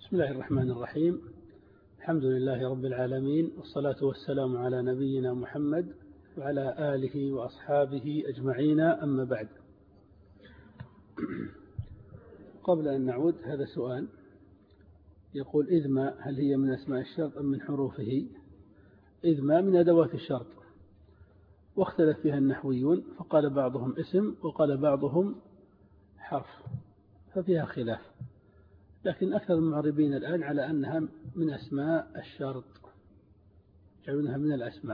بسم الله الرحمن الرحيم. الحمد لله رب العالمين، والصلاة والسلام على نبينا محمد وعلى آله وأصحابه أجمعين، أما بعد. قبل أن نعود، هذا سؤال يقول: إذ ما هل هي من أسماء الشرط أم من حروفه؟ إذ ما من أدوات الشرط، واختلف فيها النحويون، فقال بعضهم اسم وقال بعضهم حرف، ففيها خلاف، لكن أكثر المعربين الآن على أنها من أسماء الشرط، يجعلونها من الأسماء.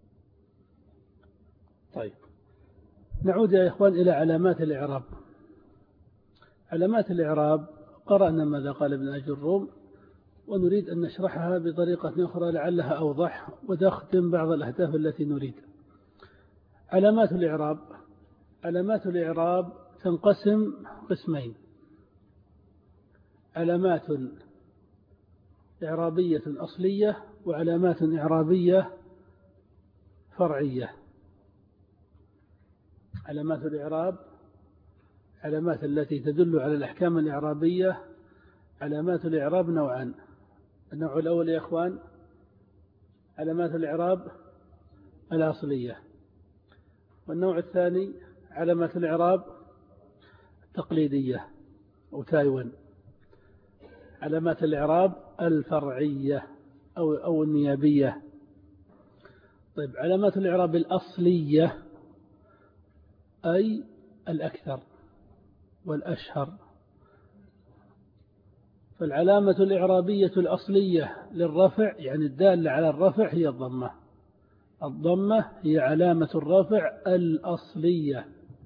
طيب، نعود يا إخوان إلى علامات الإعراب. علامات الإعراب قرأنا ماذا قال ابن أجروم، ونريد أن نشرحها بطريقة أخرى لعلها أوضح وتخدم بعض الأهداف التي نريد. علامات الإعراب، علامات الإعراب تنقسم قسمين: علامات إعرابية أصلية وعلامات إعرابية فرعية. علامات الإعراب علامات التي تدل على الأحكام الإعرابية. علامات الإعراب نوعان: النوع الأول يا إخوان علامات الإعراب الأصلية، والنوع الثاني علامات الإعراب التقليدية أو تايوان. علامات الإعراب الفرعية أو النيابية. طيب، علامات الإعراب الأصلية أي الأكثر والأشهر. فالعلامة الإعرابية الأصلية للرفع، يعني الدالة على الرفع، هي الضمة. الضمة هي علامة الرفع الأصلية.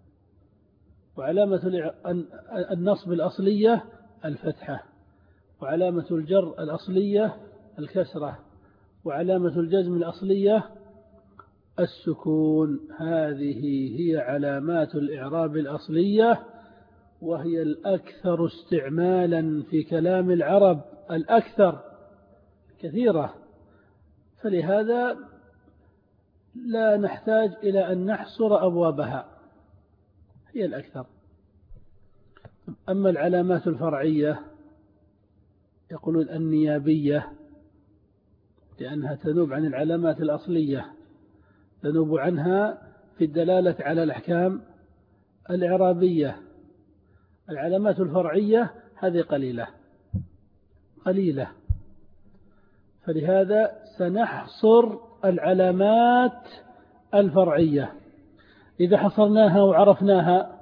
وعلامة النصب الأصلية الفتحة، وعلامة الجر الأصلية الكسرة، وعلامة الجزم الأصلية السكون. هذه هي علامات الإعراب الأصلية، وهي الأكثر استعمالا في كلام العرب، الأكثر كثيرة، فلهذا لا نحتاج إلى أن نحصر أبوابها، هي الأكثر. أما العلامات الفرعية يقولون النيابية، لأنها تنوب عن العلامات الأصلية، تنوب عنها في الدلالة على الأحكام الإعرابية. العلامات الفرعية هذه قليلة، فلهذا سنحصر العلامات الفرعية. إذا حصرناها وعرفناها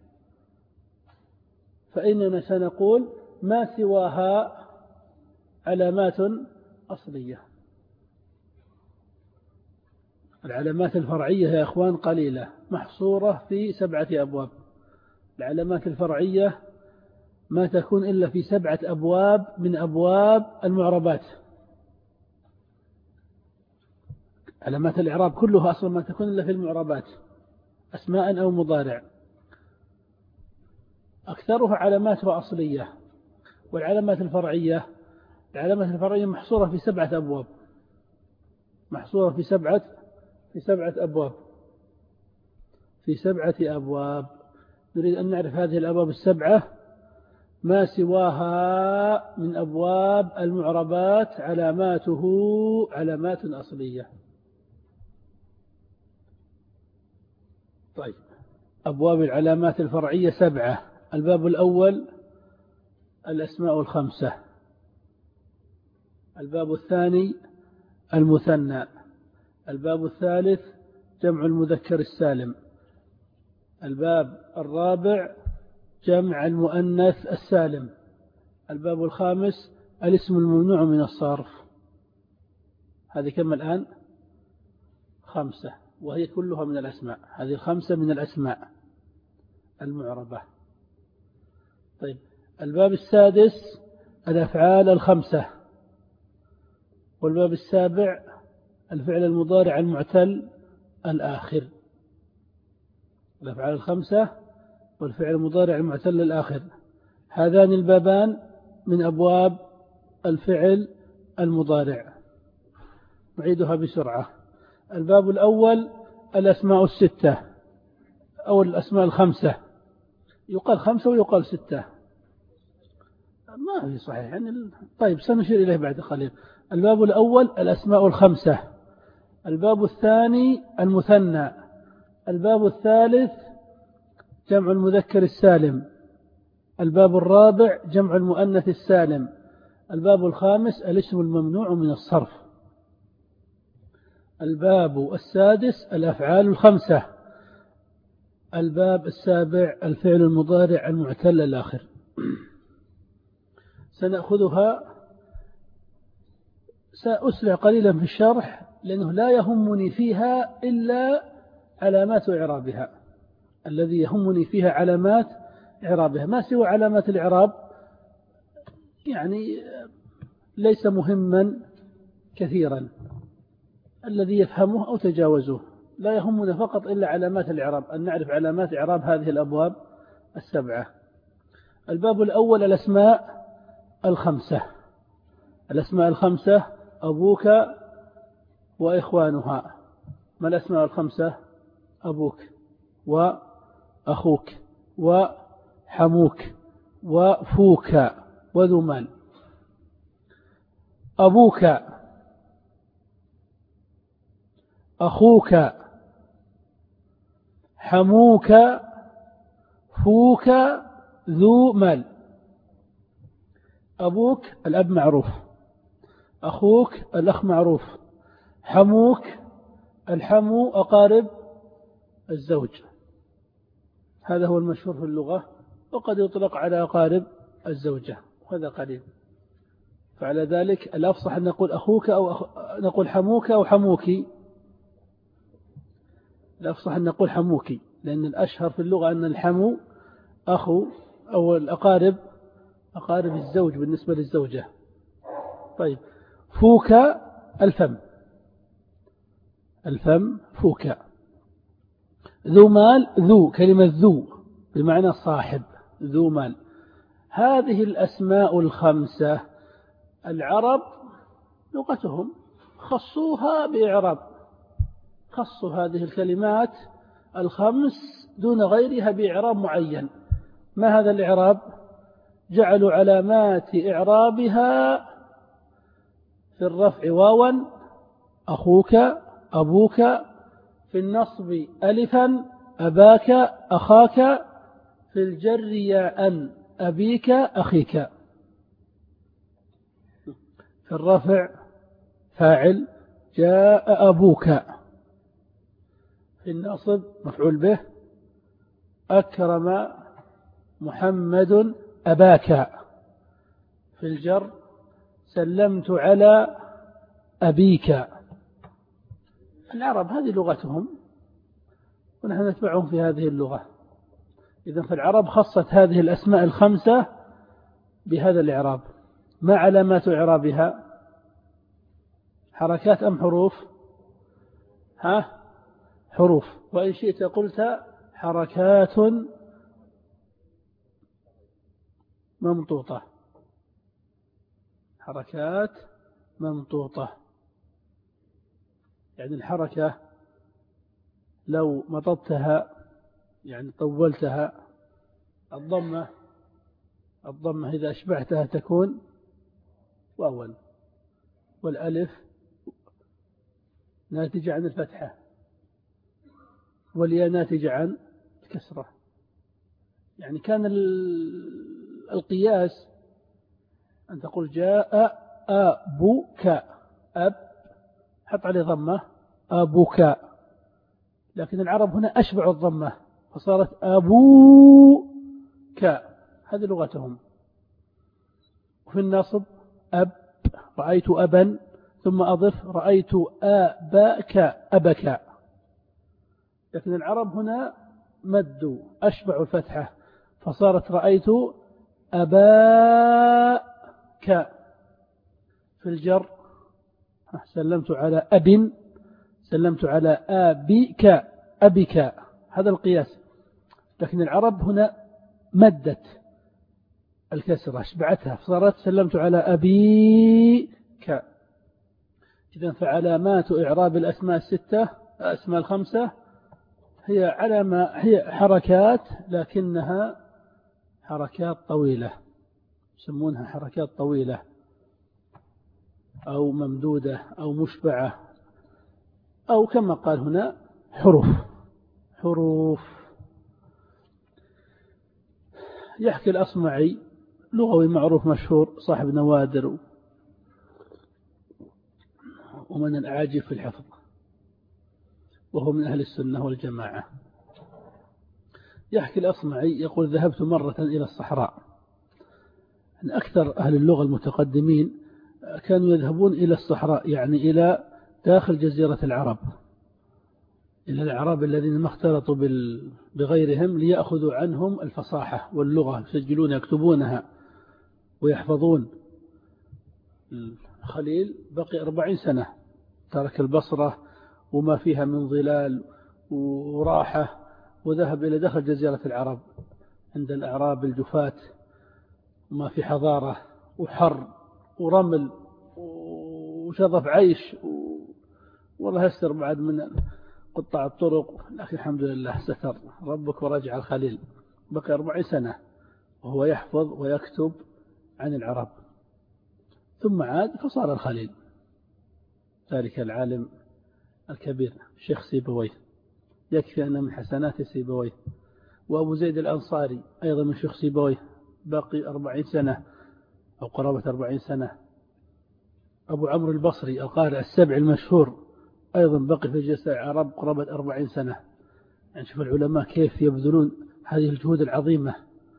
فإننا سنقول ما سواها علامات أصلية. العلامات الفرعية يا أخوان قليلة، محصورة في 7 أبواب. العلامات الفرعية ما تكون إلا في 7 أبواب من أبواب المعربات. علامات الإعراب كلها أصلا ما تكون إلا في المعربات، أسماء أو مضارع، أكثرها علاماتها أصلية. والعلامات الفرعية، العلامات الفرعية محصورة في 7 أبواب، محصورة في سبعة أبواب. نريد أن نعرف هذه الأبواب 7، ما سواها من أبواب المعربات علاماته علامات أصلية. طيب، أبواب العلامات الفرعية 7. الباب الأول الأسماء الخمسة، الباب الثاني المثنى، الباب الثالث جمع المذكر السالم، الباب الرابع جمع المؤنث السالم، الباب الخامس الاسم الممنوع من الصرف. هذه كم الآن؟ 5، وهي كلها من الأسماء. هذه 5 من الأسماء المعربة. طيب، الباب السادس الأفعال الخمسة، والباب السابع الفعل المضارع المعتل الآخر. الأفعال الخمسة والفعل المضارع المعتل الآخر، هذان البابان من أبواب الفعل المضارع. نعيدها بسرعة. الباب الأول الأسماء الستة أو الأسماء الخمسة، يقال 5 ويقال 6. ما في صحيح يعني طيب سنشير إليه بعد قليل. الباب الأول الأسماء الخمسة. الباب الثاني المثنى. الباب الثالث جمع المذكر السالم. الباب الرابع جمع المؤنث السالم. الباب الخامس الاسم الممنوع من الصرف. الباب السادس الأفعال الخمسة. الباب السابع الفعل المضارع المعتل الآخر. سنأخذها، سأسرع قليلا في الشرح لأنه لا يهمني فيها إلا علامات إعرابها. الذي يهمني فيها علامات إعرابها، ما سوى علامات الإعراب يعني ليس مهما كثيرا، الذي يفهمه أو تجاوزه. لا يهمنا فقط إلا علامات الإعراب، أن نعرف علامات إعراب هذه الأبواب السبعة. الباب الأول الأسماء الخمسة. الأسماء الخمسة أبوك وإخوانها. ما الأسماء الخمسة؟ أبوك وأخوك وحموك وفوك وذو مال. أبوك، أخوك، حموك، فوك، ذو مال. أبوك الأب معروف، أخوك الأخ معروف، حموك الحمو أقارب الزوج، هذا هو المشهور في اللغة، وقد يطلق على أقارب الزوجة وهذا قليل. فعلى ذلك الأفصح أن نقول أخوك أو نقول حموك أو حموكي. الأفصح أن نقول حموكي لأن الأشهر في اللغة أن الحمو أخو أو الأقارب أقارب الزوج بالنسبة للزوجة. طيب فوك الفم، الفم فوك. ذو مال، ذو كلمة ذو بمعنى صاحب، ذو مال. هذه الأسماء الخمسة العرب لغتهم خصوها بإعراب، خصوا هذه الكلمات الخمس دون غيرها بإعراب معين. ما هذا الإعراب؟ جعلوا علامات إعرابها في الرفع واوا، أخوك، أبوك، في النصب ألفا، أباك، أخاك، في الجر ياء، أبيك، أخيك. في الرفع فاعل جاء أبوك، في النصب مفعول به أكرم محمد أباك، في الجر سلمت على أبيك. العرب هذه لغتهم ونحن نتبعهم في هذه اللغة. إذن فالعرب خصت هذه الأسماء الخمسة بهذا الإعراب. ما علامات إعرابها؟ حركات أم حروف؟ حروف. وإن شئت قلت حركات ممطوطة، حركات ممطوطة. يعني الحركة لو مططتها يعني طولتها، الضمة إذا أشبعتها تكون واوا، والألف ناتجة عن الفتحة، والياء ناتجة عن الكسرة. يعني كان القياس أن تقول جاء أبوك، أب حط عليه ضمة أبوك، لكن العرب هنا أشبعوا الضمة فصارت أبوك، هذه لغتهم. وفي النصب أب، رأيت أبا، ثم أضف رأيت أباك، أبك. لكن العرب هنا مدوا أشبعوا الفتحة فصارت رأيت أباك. في الجر سلمت على أب، سلمت على أبيك، أبك، هذا القياس. لكن العرب هنا مدت الكسرة أشبعتها فصارت سلمت على أبيك. إذن فعلامات إعراب الأسماء الستة، الأسماء الخمسة، هي حركات لكنها حركات طويلة. يسمونها حركات طويلة أو ممدودة أو مشبعة، أو كما قال هنا حروف. يحكي الأصمعي لغوي معروف مشهور صاحب نوادر ومن الأعاجيب في الحفظ، وهو من أهل السنة والجماعة. يحكي الأصمعي يقول ذهبت مرة إلى الصحراء. أكثر أهل اللغة المتقدمين كانوا يذهبون إلى الصحراء، يعني إلى داخل جزيرة العرب، إلى الأعراب الذين ما اختلطوا بغيرهم ليأخذوا عنهم الفصاحة واللغة، يسجلون يكتبونها ويحفظون. الخليل بقي 40 سنة، ترك البصرة وما فيها من ظلال وراحة، وذهب إلى داخل جزيرة العرب عند الأعراب الجفاة، وما في حضارة وحر ورمل وشظف عيش والله يستر بعد من قطاع الطرق، لكن الحمد لله ستر ربك ورجع الخليل. بقي 40 سنة وهو يحفظ ويكتب عن العرب، ثم عاد فصار الخليل، ذلك العالم الكبير الشيخ سيبويه، يكفي أن من حسنات سيبويه. وأبو زيد الأنصاري أيضا من شيخ سيبويه، باقي 40 سنة أو قرابة 40 سنة. أبو عمرو البصري القارئ السبع المشهور أيضا بقي في جزيرة العرب قرابة 40 سنة. يعني شوف العلماء كيف يبذلون هذه الجهود العظيمة،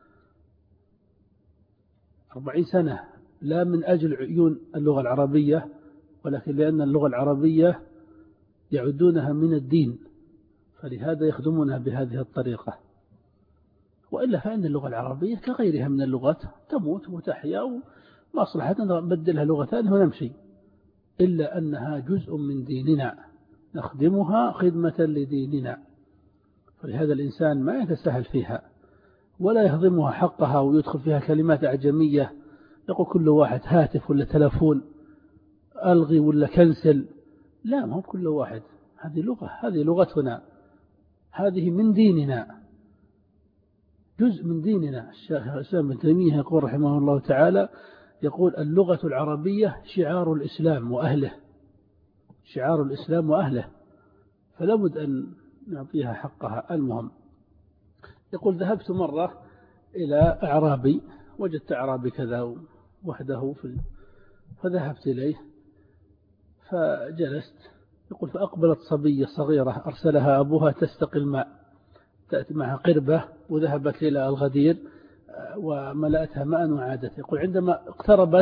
40 سنة، لا من أجل عيون اللغة العربية، ولكن لأن اللغة العربية يعدونها من الدين، فلهذا يخدمونها بهذه الطريقة. وإلا فإن اللغة العربية كغيرها من اللغات تموت وتحيا، وما أصلحتنا نبدلها لغة ثانية ونمشي، إلا أنها جزء من ديننا نخدمها خدمة لديننا. فلهذا الإنسان ما يتساهل فيها ولا يهضمها حقها ويدخل فيها كلمات أعجمية، يقول كل واحد هاتف ولا تلفون، ألغي ولا كنسل. لا، ما هو كل واحد، هذه لغة، هذه لغتنا، هذه من ديننا، جزء من ديننا. الشيخ الإسلام ابن تيمية يقول رحمه الله تعالى، يقول اللغة العربية شعار الإسلام وأهله، شعار الإسلام وأهله، فلا بد أن نعطيها حقها. المهم يقول ذهبت مرة إلى أعرابي، وجدت أعرابي كذا وحده فذهبت إليه فجلست. يقول فأقبلت صبية صغيرة أرسلها أبوها تستقي الماء، تأتي معها قربة، وذهبت إلى الغدير وملأتها ماء وعادت. يقول عندما اقتربت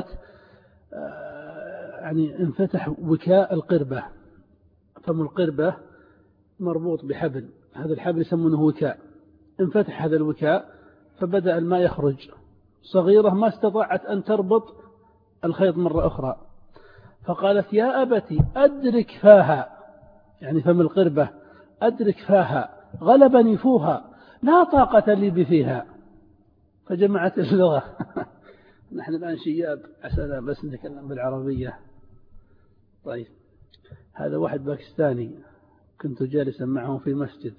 يعني انفتح وكاء القربة، فم القربة مربوط بحبل، هذا الحبل يسمونه وكاء، انفتح هذا الوكاء فبدأ الماء يخرج. صغيرة ما استطاعت أن تربط الخيط مرة أخرى، فقالت يا أبتي أدرك فاها، يعني فم القربة أدرك فاها، غلبني فوها، لا طاقة لي بفيها. فجمعت اللغة. نحن الآن شياب عسى بس نتكلم بالعربية. طيب، هذا واحد باكستاني كنت جالسا معه في مسجد،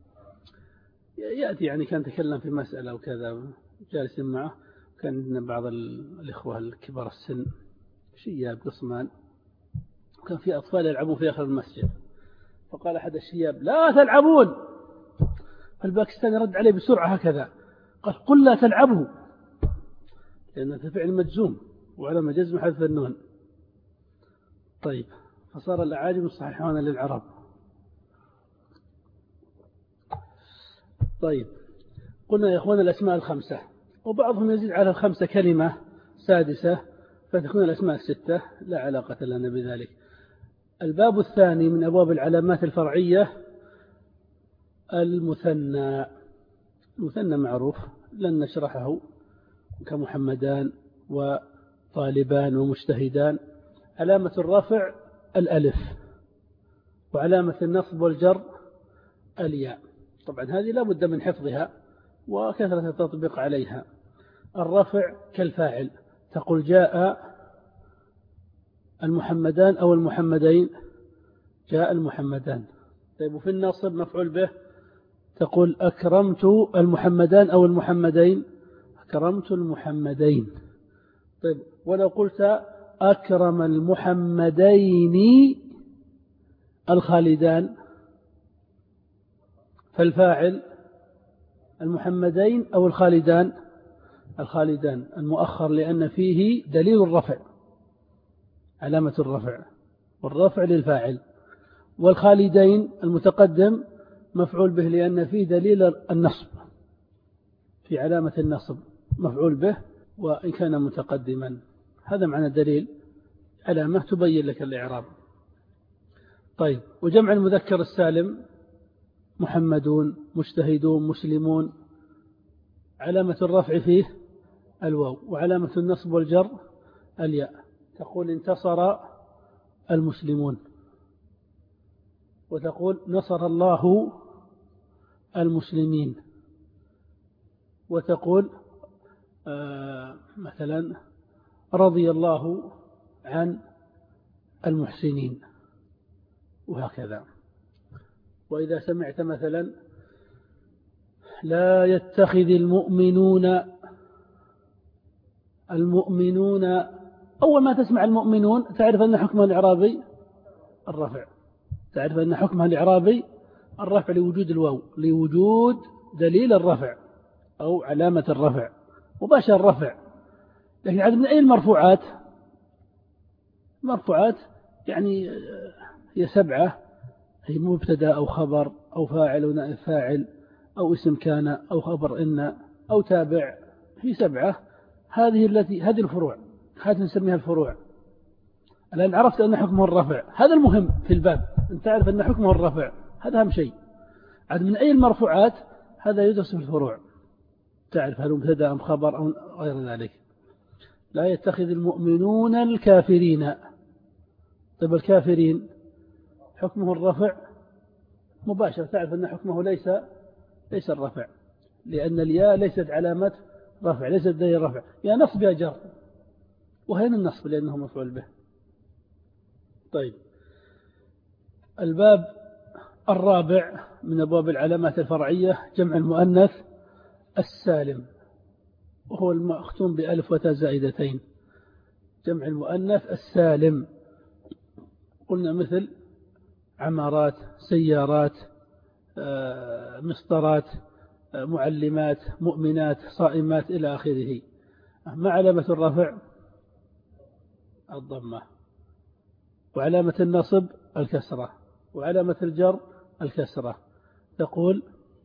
يأتي يعني كان تكلم في مسألة وكذا، جالس معه، كان عندنا بعض الإخوة الكبار السن شياب قصمان، وكان في أطفال يلعبون في آخر المسجد، فقال أحد الشياب لا تلعبون، فالباكستاني رد عليه بسرعة هكذا قال قل لا تلعبوا، لأن فعل مجزوم وعلم جزم حذف النون. طيب، فصار الأعاجم صحيحون للعرب. طيب، قلنا يا أخوان الأسماء الخمسة، وبعضهم يزيد على الخمسة كلمة سادسة فتكون الأسماء الستة، لا علاقة لنا بذلك. الباب الثاني من أبواب العلامات الفرعية المثنى. المثنى معروف لن نشرحه، كمحمدان وطالبان ومجتهدان. علامة الرفع الألف، وعلامة النصب والجر الياء. طبعا هذه لا بد من حفظها وكثرة التطبيق عليها. الرفع كالفاعل، تقول جاء المحمدان أو المحمدين، جاء المحمدان. طيب، وفي النصب مفعول به، تقول أكرمت المحمدان أو المحمدين، أكرمت المحمدين. طيب ولو قلت أكرم المحمدين الخالدان، فالفاعل المحمدين أو الخالدان؟ الخالدان المؤخر، لأن فيه دليل الرفع، علامة الرفع، والرفع للفاعل. والخالدين المتقدم مفعول به، لأن فيه دليل النصب، في علامة النصب مفعول به وإن كان متقدما. هذا معنى دليل، علامة تبين لك الإعراب. طيب وجمع المذكر السالم محمدون، مجتهدون، مسلمون، علامة الرفع فيه الواو، وعلامة النصب والجر الياء. تقول انتصر المسلمون، وتقول نصر الله المسلمين، وتقول مثلا رضي الله عن المحسنين، وهكذا. وإذا سمعت مثلا لا يتخذ المؤمنون، أول ما تسمع المؤمنون تعرف أن حكمها الإعرابي الرفع، تعرف أن حكمها الإعرابي الرفع لوجود الواو، لوجود دليل الرفع أو علامة الرفع مباشر الرفع. لكن عاد من أي المرفوعات؟ مرفوعات يعني هي 7، هي مبتدا أو خبر أو فاعل أو نائب فاعل أو اسم كان أو خبر إن أو تابع، في 7. هذه الفروع، هذه نسميها الفروع. الآن عرفت أن حكمه الرفع، هذا المهم في الباب، أن تعرف أن حكمه الرفع، هذا أهم شيء. عاد من أي المرفوعات؟ هذا يدرس في الفروع، تعرف هل مبتدا أم خبر أو غير ذلك. لا يتخذ المؤمنون الكافرين. طيب الكافرين حكمه الرفع مباشر، تعرف أن حكمه ليس الرفع، لأن الياء ليست علامة رفع، ليست دليل رفع، يا نصب يا جر، وهنا النصب لأنه مفعول به. طيب الباب الرابع من أبواب العلامات الفرعية جمع المؤنث السالم، وهو المختوم بألف وتاء زائدتين. جمع المؤنث السالم قلنا مثل عمارات، سيارات، مسطرات، معلمات، مؤمنات، صائمات إلى آخره. ما علامة الرفع؟ الضمة، وعلامة النصب الكسرة، وعلامة الجر الكسرة. تقول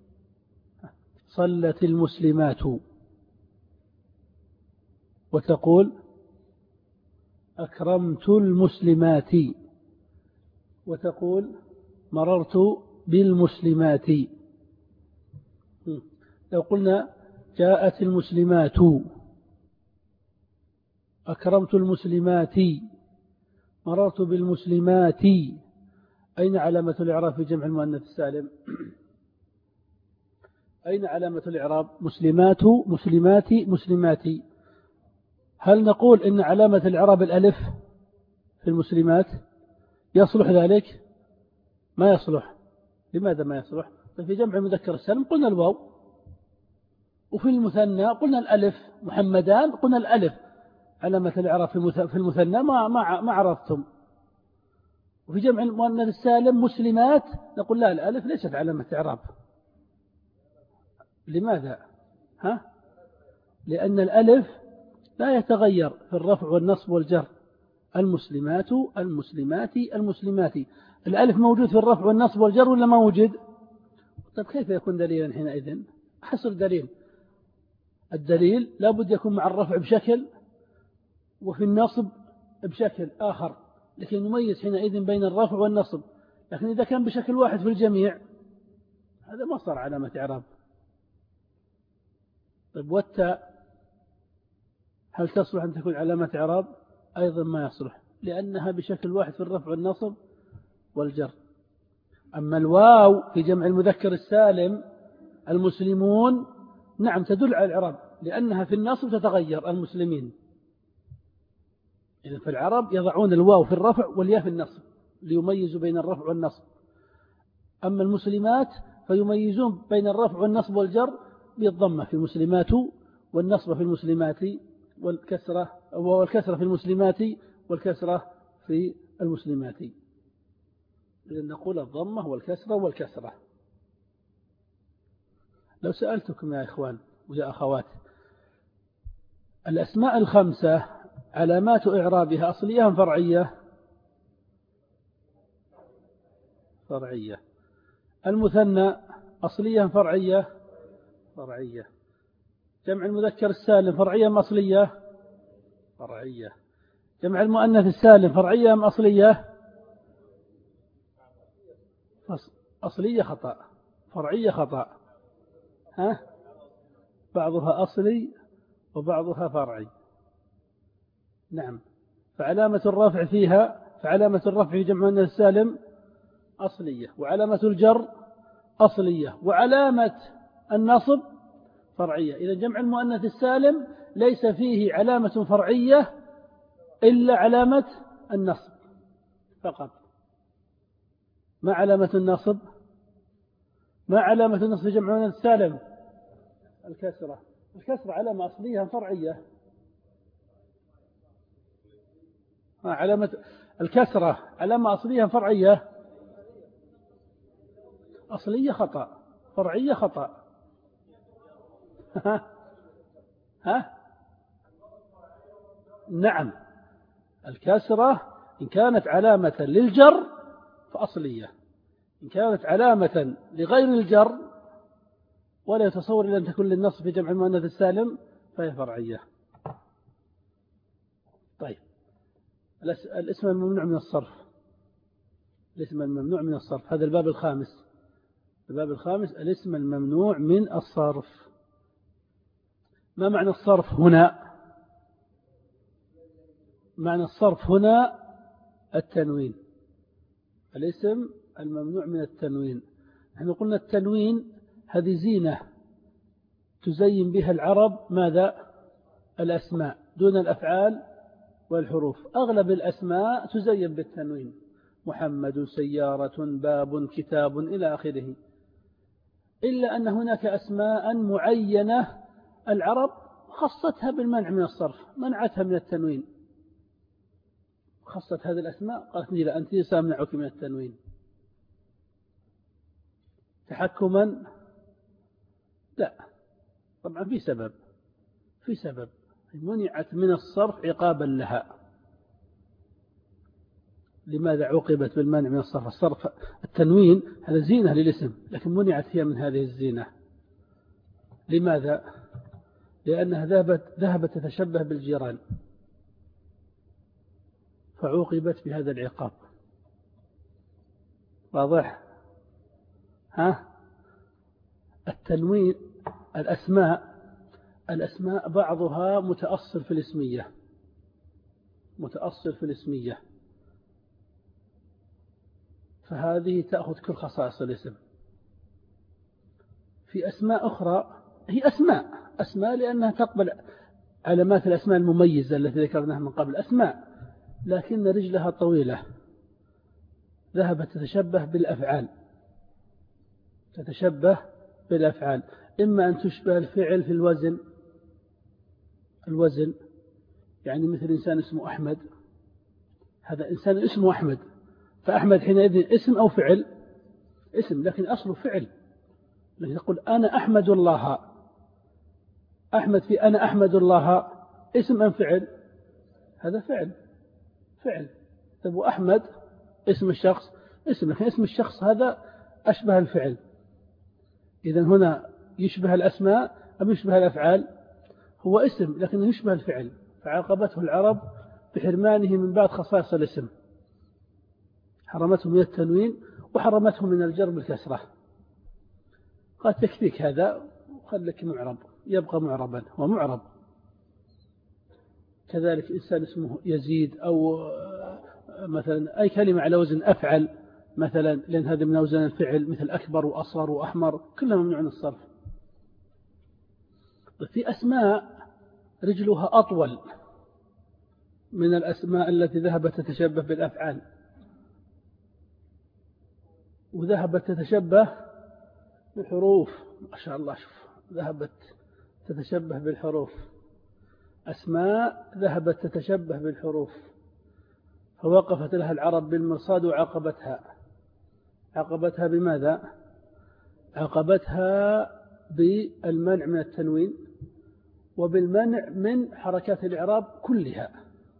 صلت المسلمات، وتقول أكرمت المسلمات، وتقول مررت بالمسلمات. لو قلنا جاءت المسلمات، أكرمت المسلمات، مررت بالمسلمات، أين علامة الإعراب في جمع المؤنث السالم؟ أين علامة الإعراب؟ مسلمات، مسلمات، مسلماتي. هل نقول إن علامة الإعراب الألف في المسلمات؟ يصلح ذلك؟ ما يصلح. لماذا ما يصلح؟ في جمع المذكر السالم قلنا الواو، وفي المثنى قلنا الألف. محمدان قلنا الألف علامة الإعراب في المثنى ما عرفتم. وفي جمع المؤنث السالم مسلمات نقول لا، الألف ليست علامة إعراب. لماذا؟ لأن الألف لا يتغير في الرفع والنصب والجر. المسلمات، المسلمات، المسلمات، الألف موجود في الرفع والنصب والجر ولا ما موجود؟ طيب كيف يكون دليلا حينئذ؟ حصر دليل. الدليل لا بد يكون مع الرفع بشكل وفي النصب بشكل آخر، لكي نميز حينئذ بين الرفع والنصب. لكن إذا كان بشكل واحد في الجميع هذا ما صار علامة إعراب. طيب والتاء هل تصلح أن تكون علامة إعراب؟ أيضا ما يصلح، لأنها بشكل واحد في الرفع والنصب والجر. أما الواو في جمع المذكر السالم المسلمون نعم تدل على الإعراب، لأنها في النصب تتغير المسلمين. إذن في العرب يضعون الواو في الرفع والياء في النصب ليميزوا بين الرفع والنصب. أما المسلمات فيميزون بين الرفع والنصب والجر بالضمة في المسلمات، والنصب في المسلمات، والكسرة والكسرة في المسلمات والكسرة في المسلمات. إذن نقول الضمة والكسرة والكسرة. لو سألتكم يا إخوان ويا أخوات، الأسماء الخمسة علامات إعرابها أصلية أم فرعية؟ فرعية. المثنى أصلية أم فرعية؟ فرعية. جمع المذكر السالم فرعية أم أصلية؟ فرعية. جمع المؤنث السالم فرعية أم أصلية؟ أصلية خطأ، فرعية خطأ. ها؟ بعضها أصلي وبعضها فرعي. نعم. فعلامة الرفع في جمع المؤنث السالم أصلية، وعلامة الجر أصلية، وعلامة النصب فرعية. إذا جمع المؤنث السالم ليس فيه علامة فرعية إلا علامة النصب فقط. ما علامة النصب؟ ما علامة النصب في جمع المؤنث السالم؟ الكسرة. الكسرة علامة أصلية فرعية. علامة الكسرة علامة أصلية فرعية. أصلية خطأ، فرعية خطأ. ها؟ نعم. الكسرة إن كانت علامة للجر فأصلية، إن كانت علامة لغير الجر ولا يتصور إلا أن تكون للنصب في جمع المؤنث السالم فهي فرعية. طيب، الاسم الممنوع من الصرف. الاسم الممنوع من الصرف هذا الباب الخامس. الباب الخامس الاسم الممنوع من الصرف. ما معنى الصرف هنا؟ معنى الصرف هنا التنوين. الاسم الممنوع من التنوين. نحن قلنا التنوين هذه زينة تزين بها العرب ماذا؟ الأسماء دون الأفعال والحروف. أغلب الأسماء تزين بالتنوين، محمد، سيارة، باب، كتاب، إلى آخره. إلا أن هناك أسماء معينة العرب خصتها بالمنع من الصرف، منعتها من التنوين. خصت هذه الأسماء قالت لي لا، أنت سأمنعك من التنوين تحكما. لا، طبعا في سبب منعت من الصرف عقابا لها. لماذا عوقبت بالمنع من الصرف؟ الصرف التنوين هذا زينة للاسم، لكن منعت هي من هذه الزينة. لماذا؟ لأنها ذهبت تتشبه بالجيران فعوقبت بهذا العقاب. واضح؟ ها؟ التنوين الأسماء بعضها متأصل في الاسمية، فهذه تأخذ كل خصائص الاسم. في أسماء أخرى هي أسماء لأنها تقبل علامات الأسماء المميزة التي ذكرناها من قبل، أسماء لكن رجلها طويلة، ذهبت تتشبه بالأفعال. إما أن تشبه الفعل في الوزن، يعني مثل إنسان اسمه أحمد، هذا إنسان اسمه أحمد، فأحمد حينئذ اسم أو فعل؟ اسم، لكن أصله فعل. لكن يقول أنا أحمد الله، أحمد في أنا أحمد الله اسم أم فعل؟ هذا فعل. طيب وأحمد اسم الشخص اسم، لكن اسم الشخص هذا أشبه الفعل. إذن هنا يشبه الأسماء أم يشبه الأفعال؟ هو اسم لكنه يشبه الفعل، فعاقبته العرب بحرمانه من بعض خصائص الاسم. حرمته من التنوين وحرمته من الجر بالكسرة. قد تكفيك هذا وخلك معرب، يبقى معربا ومعرب. كذلك إنسان اسمه يزيد، أو مثلا أي كلمة على وزن أفعل مثلا، لأن هذا من أوزان الفعل، مثل أكبر وأصغر وأحمر، كلها ممنوع من الصرف. في أسماء رجلها أطول من الأسماء التي ذهبت تتشبه بالأفعال، وذهبت تتشبه بالحروف. ما شاء الله، شوف، ذهبت تتشبه بالحروف. أسماء ذهبت تتشبه بالحروف فوقفت لها العرب بالمرصاد وعاقبتها. عاقبتها بماذا؟ عاقبتها بالمنع من التنوين وبالمنع من حركات الإعراب كلها،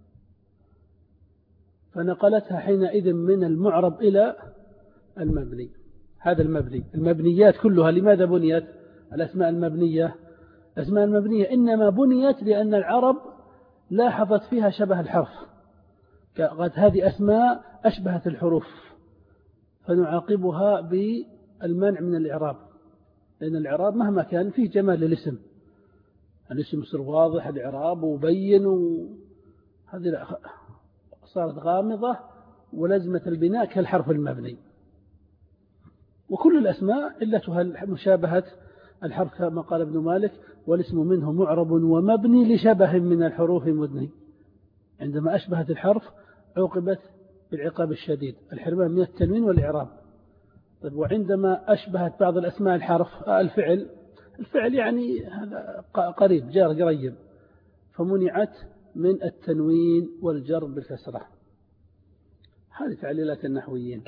فنقلتها حينئذ من المعرب إلى المبني. هذا المبنيات كلها لماذا بنيت؟ الأسماء المبنية، الأسماء المبنية إنما بنيت لأن العرب لاحظت فيها شبه الحرف، قد هذه أسماء أشبهت الحروف فنعاقبها بالمنع من الإعراب، لأن الإعراب مهما كان فيه جمال للاسم، الاسم يصير واضح الإعراب وبين، هذه صارت غامضة ولزمة البناء كالحرف المبني. وكل الأسماء علتها مشابهة الحرف كما قال ابن مالك: والاسم منه معرب ومبني لشبه من الحروف مدني. عندما أشبهت الحرف عوقبت بالعقاب الشديد، الحرمان من التنوين والإعراب. طيب وعندما أشبهت بعض الأسماء الحرف الفعل يعني هذا قريب جار قريب، فمنعت من التنوين والجر بالكسرة. هذه تعليلات النحويين،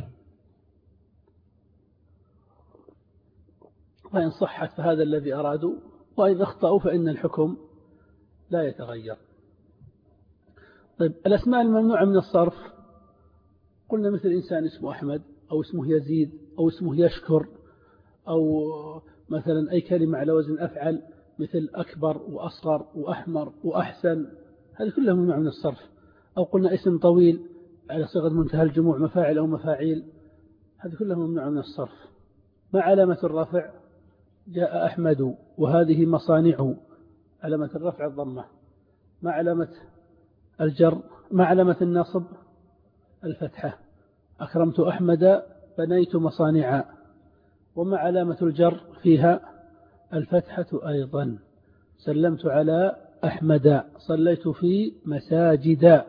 وإن صحت فهذا الذي أرادوا، وإن أخطأوا فإن الحكم لا يتغير. طيب الأسماء الممنوعة من الصرف قلنا مثل إنسان اسمه أحمد أو اسمه يزيد أو اسمه يشكر، أو مثلا أي كلمة على وزن أفعل مثل أكبر وأصغر وأحمر وأحسن، هذه كلها ممنوعة من الصرف. أو قلنا اسم طويل على صيغة منتهى الجموع مفاعل أو مفاعيل، هذه كلها ممنوعة من الصرف. ما علامة الرفع؟ جاء أحمد وهذه مصانع، علامة الرفع الضمة. ما علامة الجر؟ ما علامة النصب؟ الفتحة. أكرمت أحمد بنيت مصانع. وما علامة الجر فيها؟ الفتحة أيضا. سلمت على أحمد، صليت في مساجد.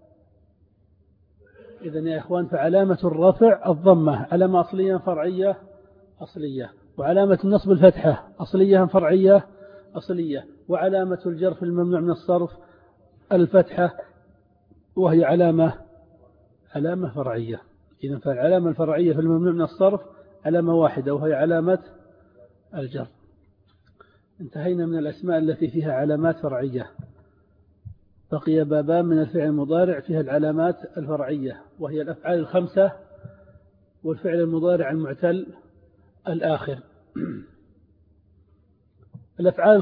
إذن يا إخوان فعلامة الرفع الضمة، علامة أصلية فرعية أصلية، وعلامة النصب الفتحة أصلية فرعية أصلية، وعلامة الجر في الممنوع من الصرف الفتحة وهي علامة فرعية. إذن فالعلامة الفرعية في الممنوع من الصرف علامة واحدة وهي علامة الجر. انتهينا من الأسماء التي فيها علامات فرعية، بقي بابان من الفعل المضارع فيها العلامات الفرعية، وهي الأفعال الخمسة والفعل المضارع المعتل الآخر. الأفعال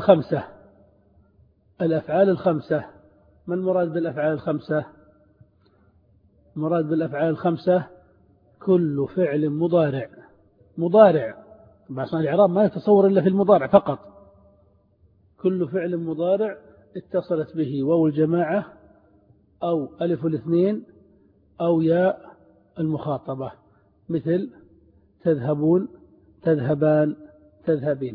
الخمسة، ما المراد بالأفعال الخمسة؟ المراد بالأفعال الخمسة كل فعل مضارع بعد الإعراب ما يتصور إلا في المضارع فقط، كل فعل مضارع اتصلت به واو الجماعة أو ألف الاثنين أو ياء المخاطبة، مثل تذهبون، تذهبان، تذهبين.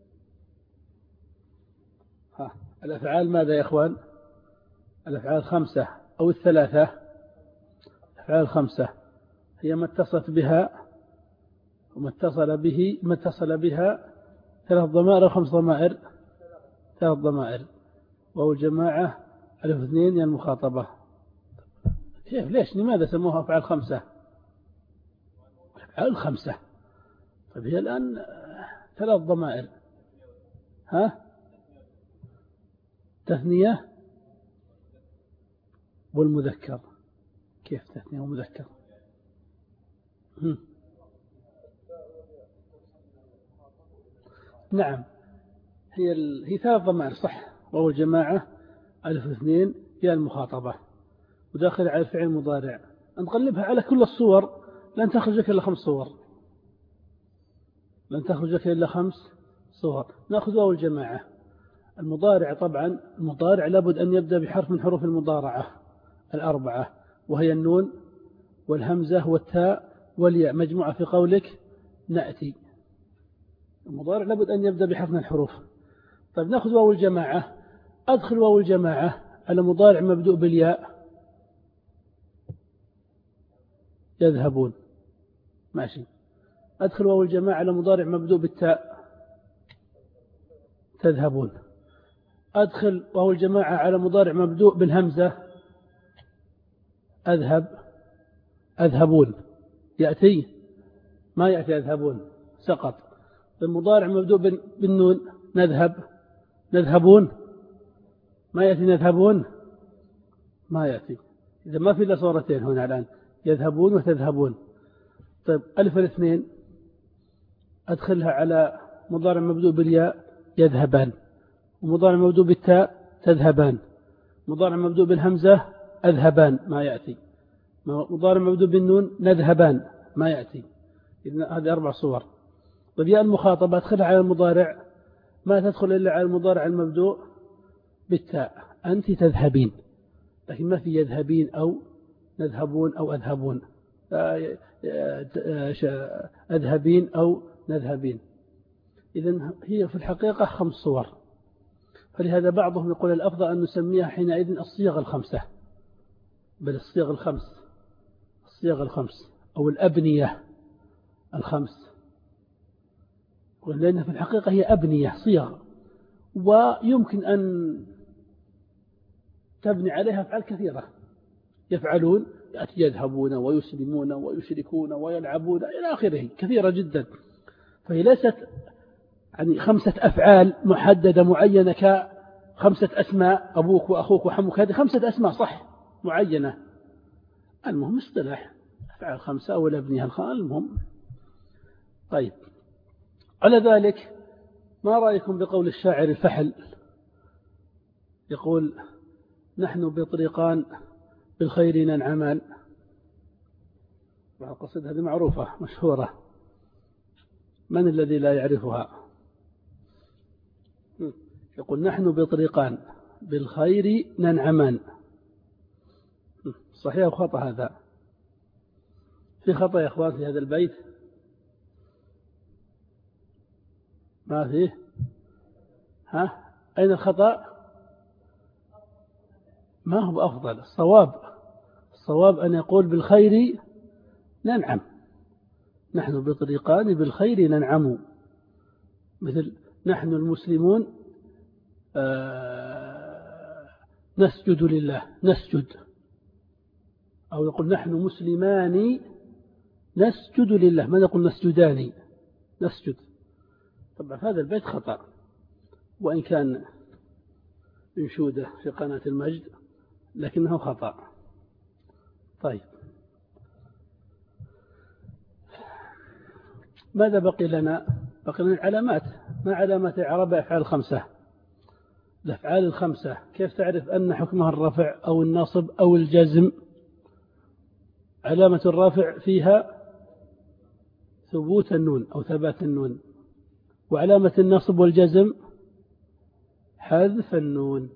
الأفعال ماذا يا أخوان؟ الأفعال الخمسة أو الثلاثة. الأفعال الخمسة هي ما اتصلت بها وما اتصل بها ثلاث ضمائر أو خمس ضمائر؟ ثلاث ضمائر، وهو الجماعة ألف اثنين يا المخاطبة. كيف ليش لماذا سموها أفعال خمسة؟ أفعال خمسة. طيب هي الآن ثلاث ضمائر، تثنية والمذكر. كيف تثنية ومذكر؟ نعم هي ثلاث ضمائر صح، وهو الجماعة ألف اثنين هي المخاطبة وداخل على الفعل المضارع. نقلبها على كل الصور لن تخرجك إلا خمس صور. نأخذ واو الجماعة. المضارع طبعا المضارع لابد أن يبدأ بحرف من حروف المضارعة الأربعة، وهي النون والهمزة والتاء والياء مجموعة في قولك نأتي. المضارع لابد أن يبدأ بحرف من الحروف. طيب نأخذ واو الجماعة. أدخل واو الجماعة على مضارع مبدوء بالياء، يذهبون، ماشي. أدخل واو الجماعة على مضارع مبدوء بالتاء، تذهبون. أدخل وهو الجماعة على مضارع مبدوء بالهمزة، أذهب، أذهبون، يأتي؟ ما يأتي أذهبون، سقط. المضارع مبدوء بالنون، نذهب، نذهبون، ما يأتي نذهبون، ما يأتي. إذا ما في إلا صورتين هنا الآن، يذهبون وتذهبون. طيب ألف الاثنين أدخلها على مضارع مبدوء بالياء، يذهبان، ومضارع مبدوء بالتاء، تذهبان، مضارع مبدوء بالهمزة، أذهبان، ما يأتي. مضارع مبدوء بالنون، نذهبان، ما يأتي. إذن هذه 4 صور. طيب ياء المخاطبة أدخلها على المضارع، ما تدخل إلا على المضارع المبدوء بالتاء، أنت تذهبين، لكن ما في يذهبين أو نذهبون أو أذهبون، أذهبين أو نذهبين. إذن هي في الحقيقة 5 صور. فلهذا بعضهم يقول الأفضل أن نسميها حينئذ الصيغ الخمسة، بل الصيغ الخمس، الصيغ الخمس أو الأبنية الخمس، لأنها في الحقيقة هي أبنية صيغ، ويمكن أن تبني عليها أفعال كثيرة. يفعلون، يذهبون ويسلمون ويشركون ويلعبون إلى آخره، كثيرة جدا. فهي ليست يعني 5 أفعال محددة معينة ك5 أسماء، أبوك وأخوك وحمك، هذه 5 أسماء صح معينة. المهم اصطلاح أفعال 5 أو الأبنية المهم. طيب، على ذلك ما رأيكم بقول الشاعر الفحل؟ يقول: نحن بطريقان بالخير ننعمان. القصيدة هذه معروفة مشهورة، من الذي لا يعرفها؟ يقول: نحن بطريقان بالخير ننعمان. صحيح وخطأ هذا؟ في خطأ يا أخوان في هذا البيت؟ ما فيه؟ أين الخطأ؟ ما هو أفضل؟ الصواب أن يقول بالخير ننعم. نحن بطريقان بالخير ننعم، مثل نحن المسلمون نسجد لله، نسجد. أو يقول نحن مسلمان نسجد لله، ما نقول نسجدان، نسجد. طبعا هذا البيت خطأ، وإن كان انشوده في قناة المجد لكنه خطأ. طيب، ماذا بقي لنا؟ بقي لنا العلامات. ما علامات إعراب أفعال 5؟ الأفعال 5 كيف تعرف أن حكمها الرفع أو النصب أو الجزم؟ علامة الرفع فيها ثبوت النون أو ثبات النون، وعلامة النصب والجزم حذف النون.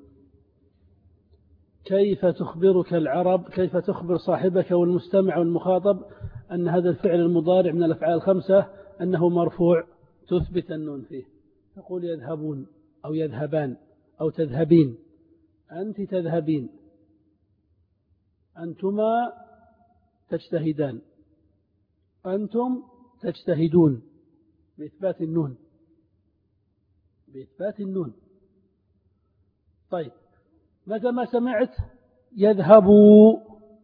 كيف تخبرك العرب، كيف تخبر صاحبك والمستمع والمخاطب أن هذا الفعل المضارع من الأفعال 5 أنه مرفوع؟ تثبت النون فيه، تقول يذهبون أو يذهبان أو تذهبين، أنت تذهبين، أنتما تجتهدان، أنتم تجتهدون، بإثبات النون، بإثبات النون. طيب، متى ما سمعت يذهبوا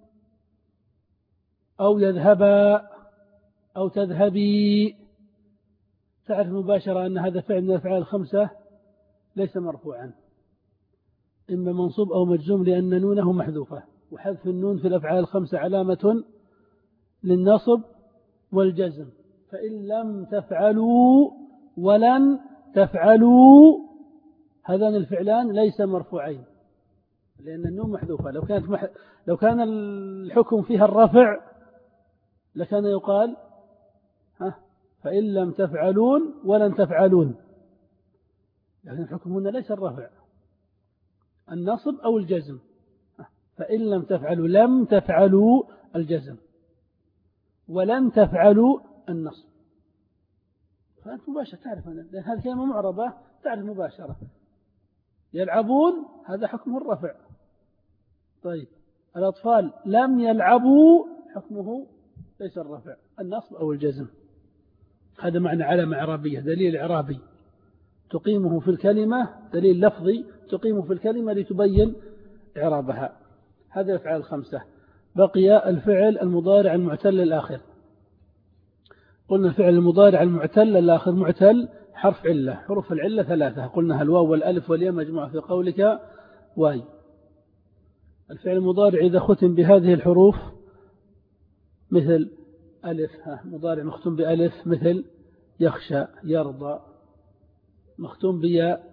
أو يذهبا أو تذهبي، تعرف مباشرة أن هذا فعل من الأفعال 5 ليس مرفوعا، إما منصوب أو مجزوم لأن نونه محذوفة. وحذف النون في الأفعال 5 علامة للنصب والجزم. فإن لم تفعلوا ولن تفعلوا، هذان الفعلان ليس مرفوعين لأن النون محذوفة. لو كان الحكم فيها الرفع لكان يقال فإن لم تفعلون ولن تفعلون، لكن الحكم هنا ليس الرفع، النصب أو الجزم. فإن لم تفعلوا، لم تفعلوا الجزم، ولن تفعلوا النصب. فأنت مباشرة تعرف أن هذه كلمة معربة، تعرف مباشرة. يلعبون هذا حكمه الرفع. طيب، الأطفال لم يلعبوا حكمه ليس الرفع، النصب أو الجزم. هذا معنى علامة إعرابية، دليل إعرابي تقيمه في الكلمة، دليل لفظي تقيمه في الكلمة لتبين إعرابها. هذا الأفعال الخمسة. بقي الفعل المضارع المعتل الآخر. قلنا الفعل المضارع المعتل الآخر، معتل حرف علة، حروف العلة ثلاثة، قلنا الواو والألف والياء مجموعة في قولك واي. الفعل المضارع إذا ختم بهذه الحروف مثل ألف، مضارع مختوم بألف مثل يخشى يرضى، مختوم بياء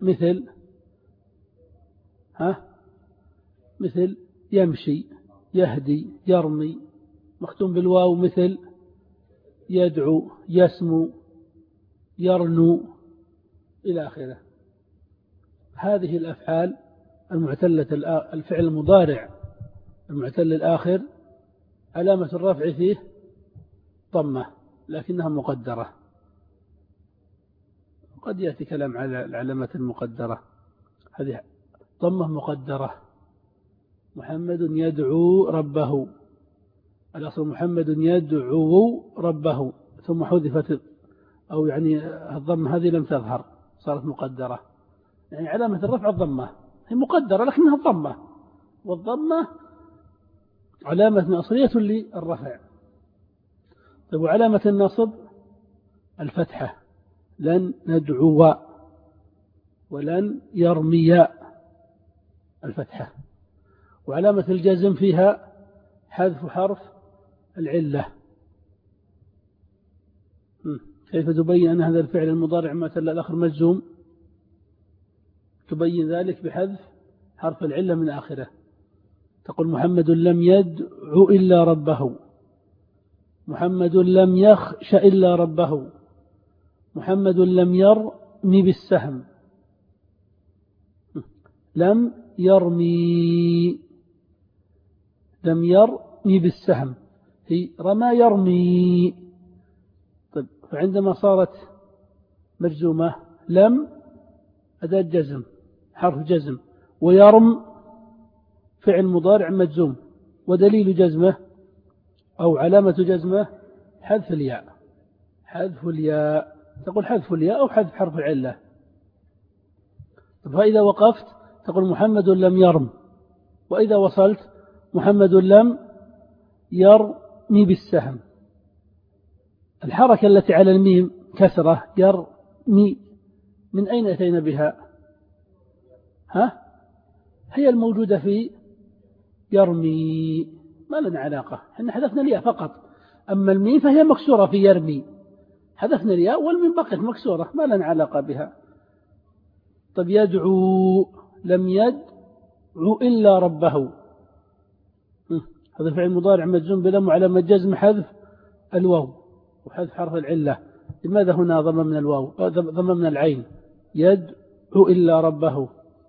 مثل يمشي يهدي يرمي، مختوم بالواو مثل يدعو يسمو يرنو إلى آخره. هذه الأفعال المعتلة، الفعل المضارع المعتل الآخر علامة الرفع فيه ضمة لكنها مقدرة. قد يأتي كلام على العلامات المقدرة، هذه ضمة مقدرة. محمد يدعو ربه، الأصل محمد يدعو ربه، ثم حذفت أو يعني الضمة هذه لم تظهر صارت مقدرة، يعني علامة الرفع الضمة، هي مقدرة لكنها الضمة، والضمة علامة أصلية للرفع. طيب وعلامة النصب الفتحة، لن ندعو ولن يرمي الفتحة. وعلامة الجزم فيها حذف حرف العلة. كيف تبين أن هذا الفعل المضارع معتل الآخر مجزوم؟ تبين ذلك بحذف حرف العلة من آخره. تقول محمد لم يدعو إلا ربه، محمد لم يخش إلا ربه، محمد لم يرمي بالسهم، لم يرمي بالسهم، هي رمى يرمي. طيب فعندما صارت مجزومة لم أداة جزم حرف جزم، ويرم فعل مضارع مجزوم، ودليل جزمه أو علامة جزمه حذف الياء. حذف الياء، تقول حذف الياء أو حذف حرف العلة. فإذا وقفت تقول محمد لم يرم، وإذا وصلت محمد لم يرمي بالسهم. الحركة التي على الميم كسرة يرمي، من أين أتينا بها؟ هي الموجودة في يرمي، ما لنا علاقة، احنا حذفنا الياء فقط. أما الميم فهي مكسورة في يرمي، حذفنا الياء والميم بقت مكسورة ما لنا علاقة بها. طب يدعو، لم يدعو إلا ربه، هذا فعل مضارع مجزوم بلم وعلامة جزم حذف الواو وحذف حرف العلة. لماذا هنا ضممنا الواو ضممنا العين؟ يدعو إلا ربه،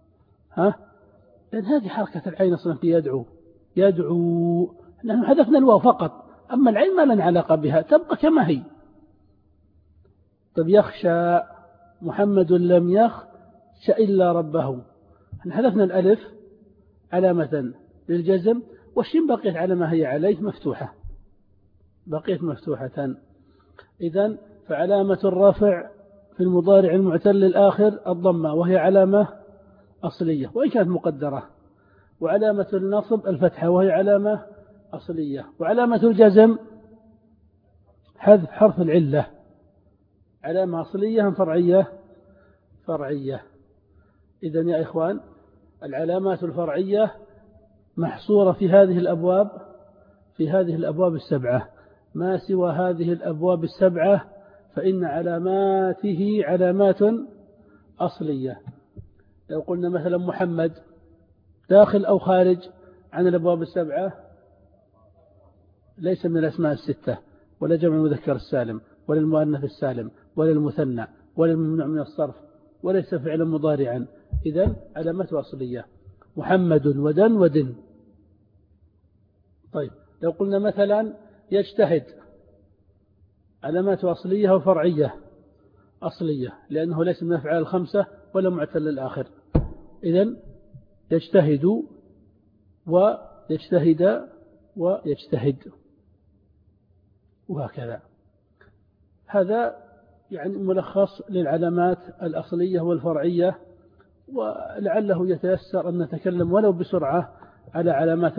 لأن هذه حركة العين أصلا في يدعو، نحن حذفنا الواو فقط، أما العين ما لنا علاقة بها تبقى كما هي. طب يخشى، محمد لم يخش إلا ربه، نحن حذفنا الألف علامة للجزم، والشين بقيت على ما هي عليه مفتوحة، بقيت مفتوحة. إذن فعلامة الرفع في المضارع المعتل الآخر الضمة، وهي علامة أصلية وإن كانت مقدرة. وعلامة النصب الفتحة وهي علامة أصلية. وعلامة الجزم حذف حرف العلة، علامة أصلية فرعية. إذن يا إخوان العلامات الفرعية محصورة في هذه الأبواب السبعة. ما سوى هذه الأبواب السبعة فإن علاماته علامات أصلية. لو قلنا مثلا محمد داخل أو خارج عن الأبواب السبعة، ليس من الأسماء الستة، ولا جمع المذكر السالم، ولا المؤنث السالم، ولا المثنى، ولا الممنوع من الصرف، وليس فعلا مضارعا. إذن علامته أصلية. محمد ودن. طيب لو قلنا مثلا يجتهد، علاماته أصلية وفرعية. أصلية لأنه ليس من الأفعال الخمسة ولا معتل الآخر. إذن يجتهد ويجتهد ويجتهد، وهكذا. هذا يعني ملخص للعلامات الأصلية والفرعية، ولعله يتيسر أن نتكلم ولو بسرعة على علامات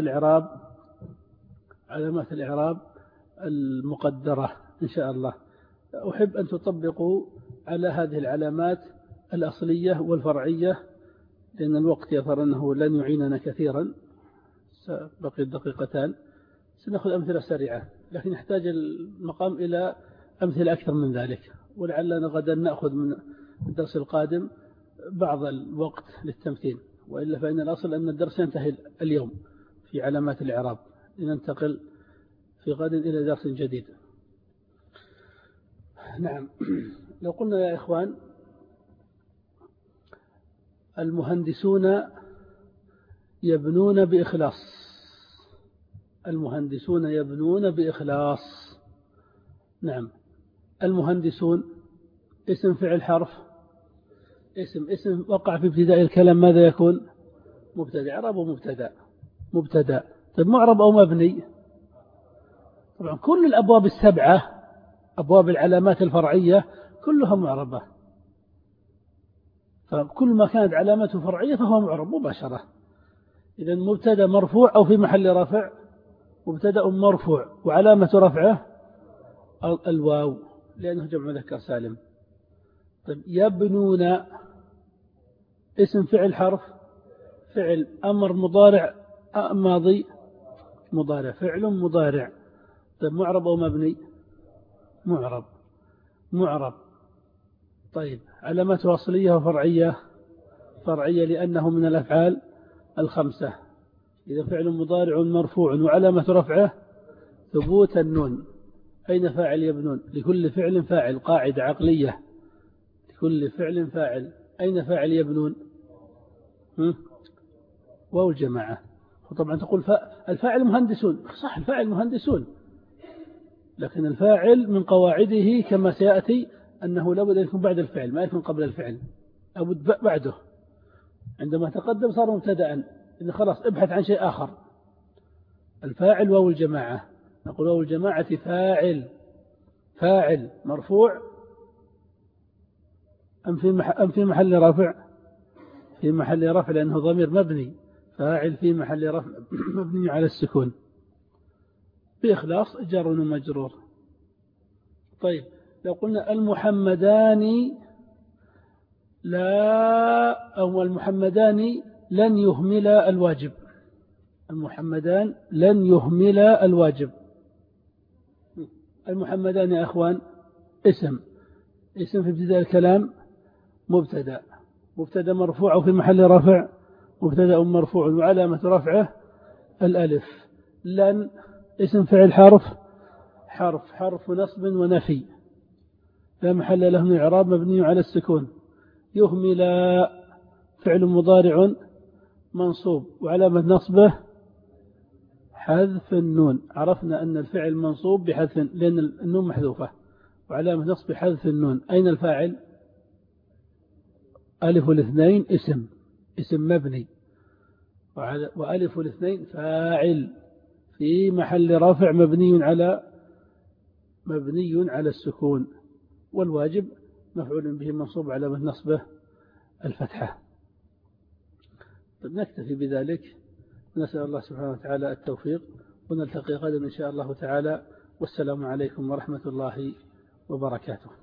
الإعراب المقدرة إن شاء الله. أحب أن تطبقوا على هذه العلامات الأصلية والفرعية، لأن الوقت يظهر أنه لن يعيننا كثيرا، بقي دقيقتان. سنأخذ أمثلة سريعة، لكن يحتاج المقام إلى أمثلة أكثر من ذلك، ولعلنا غدا نأخذ من الدرس القادم بعض الوقت للتمثيل، وإلا فإن الأصل أن الدرس ينتهي اليوم في علامات الإعراب، لننتقل في غد إلى درس جديد. نعم، لو قلنا يا إخوان المهندسون يبنون بإخلاص، المهندسون يبنون بإخلاص. نعم، المهندسون اسم فعل حرف، اسم وقع في ابتداء الكلام، ماذا يكون؟ مبتدأ. إعرابه مبتدأ. طيب معرب أو مبني؟ طبعا كل الأبواب السبعة، أبواب العلامات الفرعية كلها معربة، فكل ما كانت علامته فرعية فهو معرب مباشرة. إذن مبتدأ مرفوع أو في محل رفع، مبتدأ مرفوع وعلامة رفعه الواو لأنه جمع مذكر سالم. طيب يبنون اسم فعل حرف، فعل أمر مضارع ماضي مضارع، فعل مضارع. طيب معرب أو مبني؟ معرب. طيب علامته أصلية وفرعية؟ فرعية لأنه من الأفعال الخمسة. إذا فعل مضارع مرفوع وعلامة رفعه ثبوت النون. أين فاعل يبنون؟ لكل فعل فاعل، قاعدة عقلية، لكل فعل فاعل. أين فاعل يبنون؟ واو الجماعة. وطبعا تقول الفاعل مهندسون، صح الفاعل مهندسون، لكن الفاعل من قواعده كما سيأتي أنه لابد أن يكون بعد الفعل، ما يكون قبل الفعل، لابد بعده. عندما تقدم صار مبتدأ، إن خلاص ابحث عن شيء آخر. الفاعل واو الجماعة، نقول واو الجماعة فاعل مرفوع أم في محل رفع؟ في محل رفع لأنه ضمير مبني، فاعل في محل رفع مبني على السكون بإخلاص جار ومجرور. طيب لو قلنا المحمدان المحمدان لن يهمل الواجب، المحمدان لن يهمل الواجب. المحمدان يا أخوان اسم في ابتداء الكلام مبتدأ مرفوع في محل رفع، مبتدأ مرفوع وعلامة رفعه الألف. لن اسم فعل حرف نصب ونفي، لا محل له من إعراب، مبني على السكون. يهمل فعل مضارع منصوب وعلامة نصبه حذف النون. عرفنا أن الفعل منصوب بحذف لأن النون محذوفة، وعلامة نصب حذف النون. أين الفاعل؟ ألف الاثنين اسم مبني، وألف الاثنين فاعل في محل رافع مبني على السكون، والواجب مفعول به منصوب علامة نصبه الفتحة. طيب نكتفي بذلك، نسأل الله سبحانه وتعالى التوفيق، ونلتقي غدا إن شاء الله تعالى، والسلام عليكم ورحمة الله وبركاته.